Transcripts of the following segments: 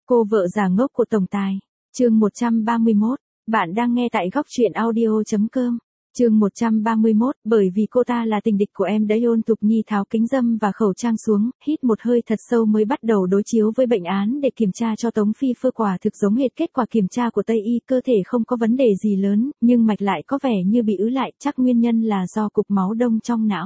Cô vợ già ngốc của tổng tài. Chương 131. Bạn đang nghe tại góc truyện audio.com. Chương 131. Bởi vì cô ta là tình địch của em đấy. Ôn Thục Nhi tháo kính râm và khẩu trang xuống, hít một hơi thật sâu mới bắt đầu đối chiếu với bệnh án để kiểm tra cho Tống Phi Phơ. Quả thực giống hệt kết quả kiểm tra của Tây Y, cơ thể không có vấn đề gì lớn, nhưng mạch lại có vẻ như bị ứ lại, chắc nguyên nhân là do cục máu đông trong não.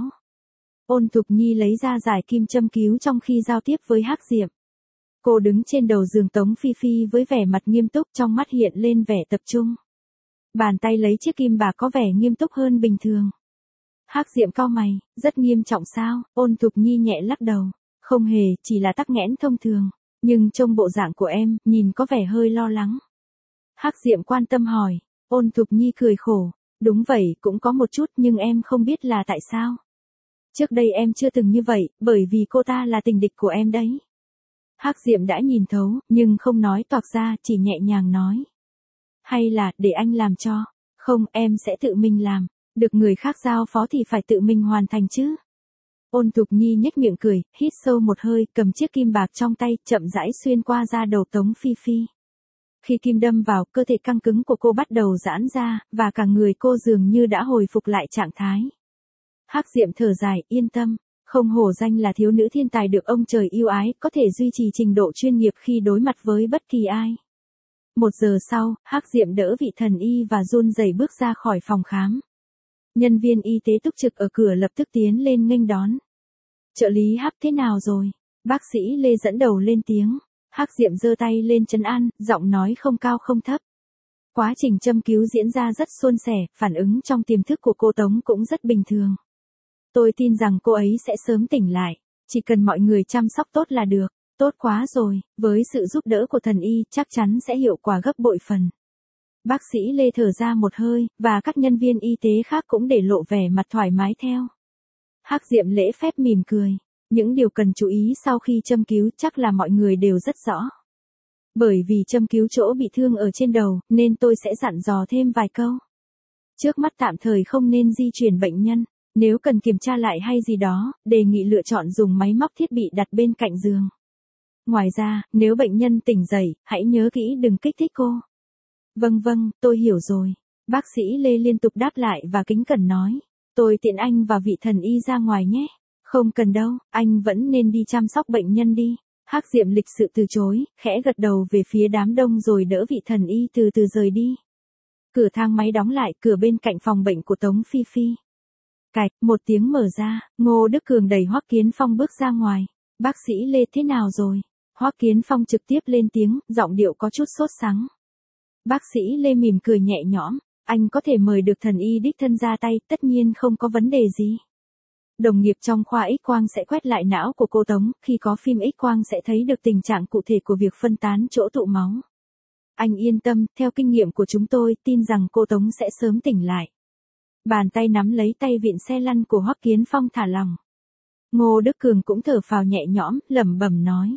Ôn Thục Nhi lấy ra giải kim châm cứu trong khi giao tiếp với Hắc Diệm. Cô đứng trên đầu giường Tống Phi Phi với vẻ mặt nghiêm túc, trong mắt hiện lên vẻ tập trung. Bàn tay lấy chiếc kim bạc có vẻ nghiêm túc hơn bình thường. Hắc Diệm cau mày, rất nghiêm trọng sao? Ôn Thục Nhi nhẹ lắc đầu. Không hề, chỉ là tắc nghẽn thông thường. Nhưng trông bộ dạng của em, nhìn có vẻ hơi lo lắng. Hắc Diệm quan tâm hỏi. Ôn Thục Nhi cười khổ. Đúng vậy, cũng có một chút, nhưng em không biết là tại sao. Trước đây em chưa từng như vậy, bởi vì cô ta là tình địch của em đấy. Hắc Diệm đã nhìn thấu, nhưng không nói toạc ra, chỉ nhẹ nhàng nói. Hay là, để anh làm cho. Không, em sẽ tự mình làm. Được người khác giao phó thì phải tự mình hoàn thành chứ. Ôn Thục Nhi nhếch miệng cười, hít sâu một hơi, cầm chiếc kim bạc trong tay, chậm rãi xuyên qua da đầu Tống Phi Phi. Khi kim đâm vào, cơ thể căng cứng của cô bắt đầu giãn ra, và cả người cô dường như đã hồi phục lại trạng thái. Hắc Diệm thở dài, yên tâm. Không hổ danh là thiếu nữ thiên tài được ông trời yêu ái, có thể duy trì trình độ chuyên nghiệp khi đối mặt với bất kỳ ai. 1 giờ sau, Hắc Diệm đỡ vị thần y và run rẩy bước ra khỏi phòng khám. Nhân viên y tế túc trực ở cửa lập tức tiến lên nghênh đón. Trợ lý Hắc thế nào rồi? Bác sĩ Lê dẫn đầu lên tiếng. Hắc Diệm giơ tay lên trấn an, giọng nói không cao không thấp. Quá trình châm cứu diễn ra rất suôn sẻ, phản ứng trong tiềm thức của cô Tống cũng rất bình thường. Tôi tin rằng cô ấy sẽ sớm tỉnh lại, chỉ cần mọi người chăm sóc tốt là được. Tốt quá rồi, với sự giúp đỡ của thần y chắc chắn sẽ hiệu quả gấp bội phần. Bác sĩ Lê thở ra một hơi, và các nhân viên y tế khác cũng để lộ vẻ mặt thoải mái theo. Hắc Diệm lễ phép mỉm cười. Những điều cần chú ý sau khi châm cứu chắc là mọi người đều rất rõ. Bởi vì châm cứu chỗ bị thương ở trên đầu, nên tôi sẽ dặn dò thêm vài câu. Trước mắt tạm thời không nên di chuyển bệnh nhân. Nếu cần kiểm tra lại hay gì đó, đề nghị lựa chọn dùng máy móc thiết bị đặt bên cạnh giường. Ngoài ra, nếu bệnh nhân tỉnh dậy, hãy nhớ kỹ đừng kích thích cô. Vâng, tôi hiểu rồi. Bác sĩ Lê liên tục đáp lại và kính cẩn nói. Tôi tiện anh và vị thần y ra ngoài nhé. Không cần đâu, anh vẫn nên đi chăm sóc bệnh nhân đi. Hắc Diệm lịch sự từ chối, khẽ gật đầu về phía đám đông rồi đỡ vị thần y từ từ rời đi. Cửa thang máy đóng lại, cửa bên cạnh phòng bệnh của Tống Phi Phi. Cạch, một tiếng mở ra, Ngô Đức Cường đẩy Hoắc Kiến Phong bước ra ngoài. Bác sĩ Lê thế nào rồi? Hoắc Kiến Phong trực tiếp lên tiếng, giọng điệu có chút sốt sắng. Bác sĩ Lê mỉm cười nhẹ nhõm, anh có thể mời được thần y đích thân ra tay, tất nhiên không có vấn đề gì. Đồng nghiệp trong khoa X-quang sẽ quét lại não của cô Tống, khi có phim X-quang sẽ thấy được tình trạng cụ thể của việc phân tán chỗ tụ máu. Anh yên tâm, theo kinh nghiệm của chúng tôi, tin rằng cô Tống sẽ sớm tỉnh lại. Bàn tay nắm lấy tay vịn xe lăn của Hoắc Kiến Phong thả lỏng. Ngô Đức Cường cũng thở phào nhẹ nhõm, lẩm bẩm nói.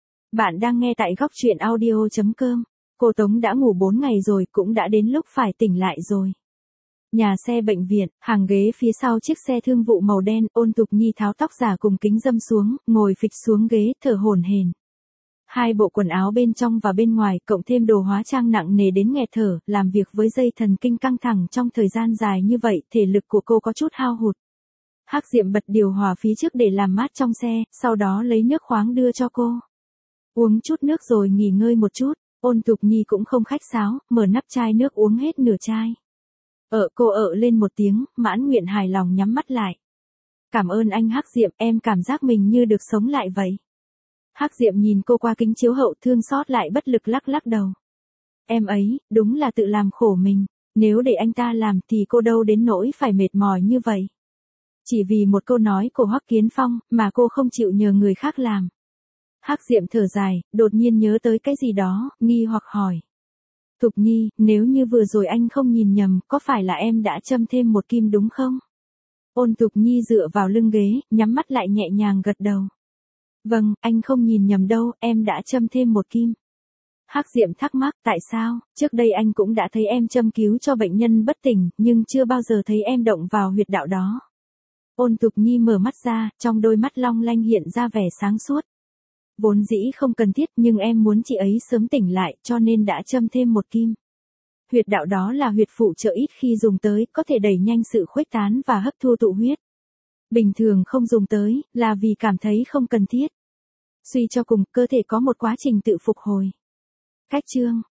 Bạn đang nghe tại góc truyện audio.com. Cô Tống đã ngủ 4 ngày rồi, cũng đã đến lúc phải tỉnh lại rồi. Nhà xe bệnh viện, hàng ghế phía sau chiếc xe thương vụ màu đen, Ôn Thục Nhi tháo tóc giả cùng kính râm xuống, ngồi phịch xuống ghế, thở hổn hển. 2 bộ quần áo bên trong và bên ngoài, cộng thêm đồ hóa trang nặng nề đến nghẹt thở, làm việc với dây thần kinh căng thẳng trong thời gian dài như vậy, thể lực của cô có chút hao hụt. Hắc Diệm bật điều hòa phía trước để làm mát trong xe, sau đó lấy nước khoáng đưa cho cô. Uống chút nước rồi nghỉ ngơi một chút. Ôn Thục Nhi cũng không khách sáo, mở nắp chai nước uống hết nửa chai. Cô lên một tiếng, mãn nguyện hài lòng nhắm mắt lại. Cảm ơn anh Hắc Diệm, em cảm giác mình như được sống lại vậy. Hắc Diệm nhìn cô qua kính chiếu hậu, thương xót lại bất lực lắc lắc đầu. Em ấy, đúng là tự làm khổ mình, nếu để anh ta làm thì cô đâu đến nỗi phải mệt mỏi như vậy. Chỉ vì một câu nói của Hoắc Kiến Phong, mà cô không chịu nhờ người khác làm. Hắc Diệm thở dài, đột nhiên nhớ tới cái gì đó, nghi hoặc hỏi. Thục Nhi, nếu như vừa rồi anh không nhìn nhầm, có phải là em đã châm thêm một kim đúng không? Ôn Thục Nhi dựa vào lưng ghế, nhắm mắt lại nhẹ nhàng gật đầu. Vâng, anh không nhìn nhầm đâu, em đã châm thêm một kim. Hắc Diệm thắc mắc, tại sao? Trước đây anh cũng đã thấy em châm cứu cho bệnh nhân bất tỉnh, nhưng chưa bao giờ thấy em động vào huyệt đạo đó. Ôn Thục Nhi mở mắt ra, trong đôi mắt long lanh hiện ra vẻ sáng suốt. Vốn dĩ không cần thiết nhưng em muốn chị ấy sớm tỉnh lại cho nên đã châm thêm một kim. Huyệt đạo đó là huyệt phụ trợ ít khi dùng tới, có thể đẩy nhanh sự khuếch tán và hấp thu tụ huyết. Bình thường không dùng tới, là vì cảm thấy không cần thiết. Suy cho cùng, cơ thể có một quá trình tự phục hồi. Cách chương